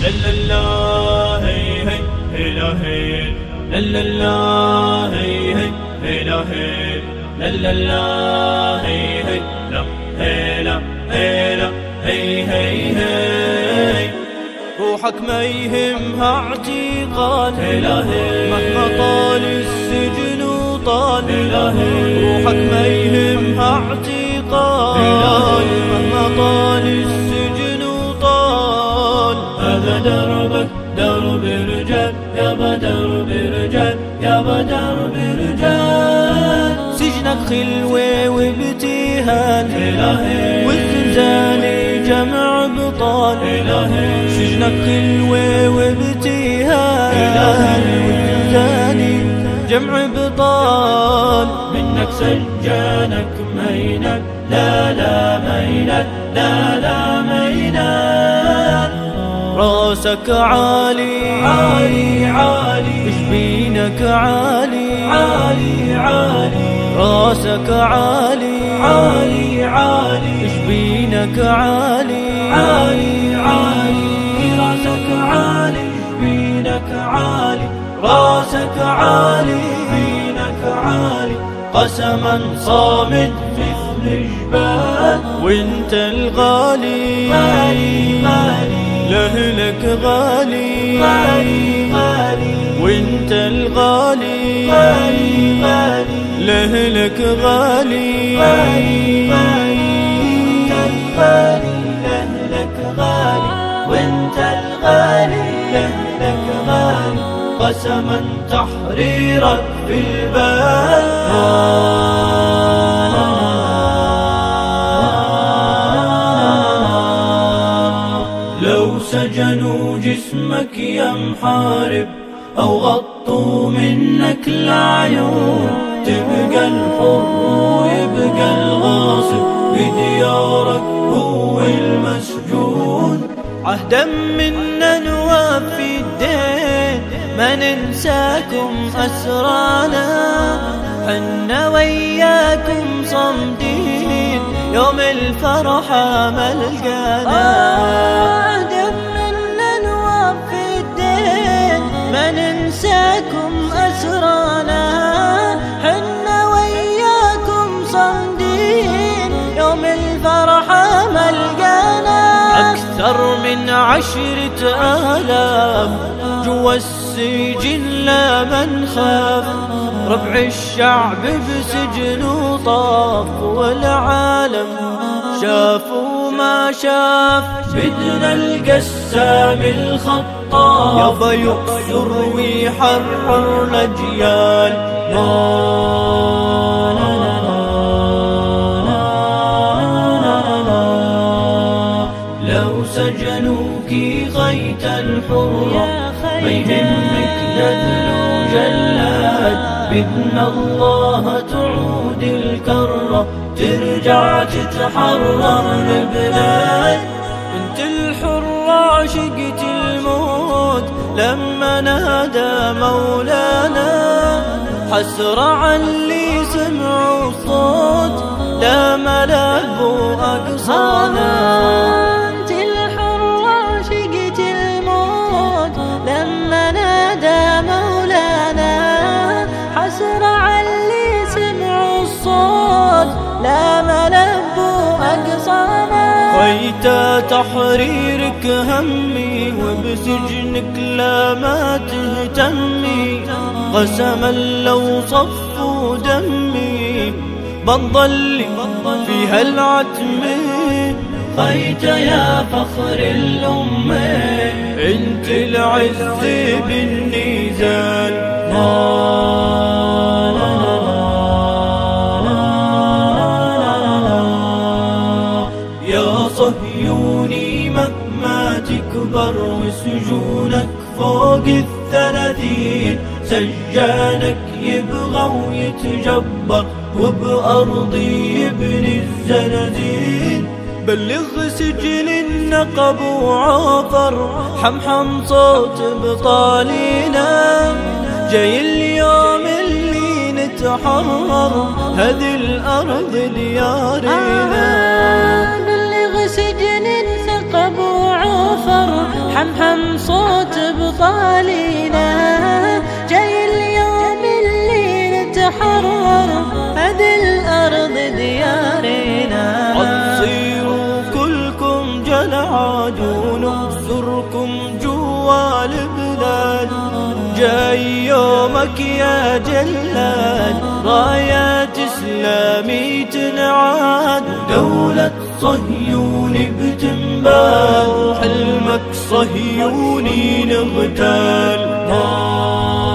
لا هي هي لا هي لا هي هي لا هي لا هي هي لا هي لا هي هي روحك ما يهمها اعتقال مهما طال السجن وطال روحك ما يهمها اعتقال مهما طال السجن وطال هذا دربك درب رجال يابا درب رجال يابا درب رجال سجنك خلوة وابتهال والزنزان جمع بطال سجنك خلوة وابتهال والزنزان جمع بطال منك سجانك مينك لا لا مينك لا لا مينك راسك عالي عالي عالي جبينك عالي عالي عالي راسك عالي عالي عالي جبينك عالي عالي عالي راسك عالي جبينك عالي راسك عالي جبينك عالي قسما صامد مثل جبال وانت الغالي غالي غالي لأهلك غالي غالي غالي وانت الغالي غالي غالي لأهلك غالي غالي غالي لأهلك غالي وانت الغالي لأهلك غالي قسما تحريرك في البال لو سجنوا جسمك يا محارب أو غطوا منك العيون تبقى الحر ويبقى الغاصب بديارك هو المسجون عهدا منا نوفي الدين ما ننساكم أسرانا حنا وياكم صمدين يوم الفرحة ملقانا عهدا منا نوفي الدين ما ننساكم أسرانا حنا وياكم صمدين يوم الفرحة ملقانا أكثر من 10,000 جوا السجن لا من خاف ربع الشعب بسجن وطاف والعالم شاف وما شاف بدنا القسام الخطاف يابا يقصر ويحرر الأجيال لو سجنوك غيت الحرة ما يهمك نذل وجلاد بإذن الله تعود الكرة ترجع تتحرر البلاد انت الحرة عشقت الموت لما نادى مولانا حسرة علي سمعوا الصوت لا ملابوا أقصانا لا ملبوا أقصانا غيت تحريرك همي وبسجنك لا ما تهتمي قسما لو صفوا دمي بنضل فيها العتم غيت يا فخر الأمة انت العز بالنزال صهيوني مهما تكبر وسجونك فوق 30 سجانك يبغى ويتجبر وبأرضي يبني الزنازين بلغ سجن النقب وعافر حمحم صوت بطالينا جاي اليوم اللي نتحرر هذه الأرض ديارنا بلغ سجن النقب وعافر حمحم صوت بطالينا، جاي اليوم اللي نتحرر هذه الأرض ديارنا. عتصيروا كلكم جلعاد ونبصركم جوا البلاد، جاي يومك يا جلاد رايات إسلامي تنعاد. دولة صهيون بتنبال حلمك صهيوني نغتال.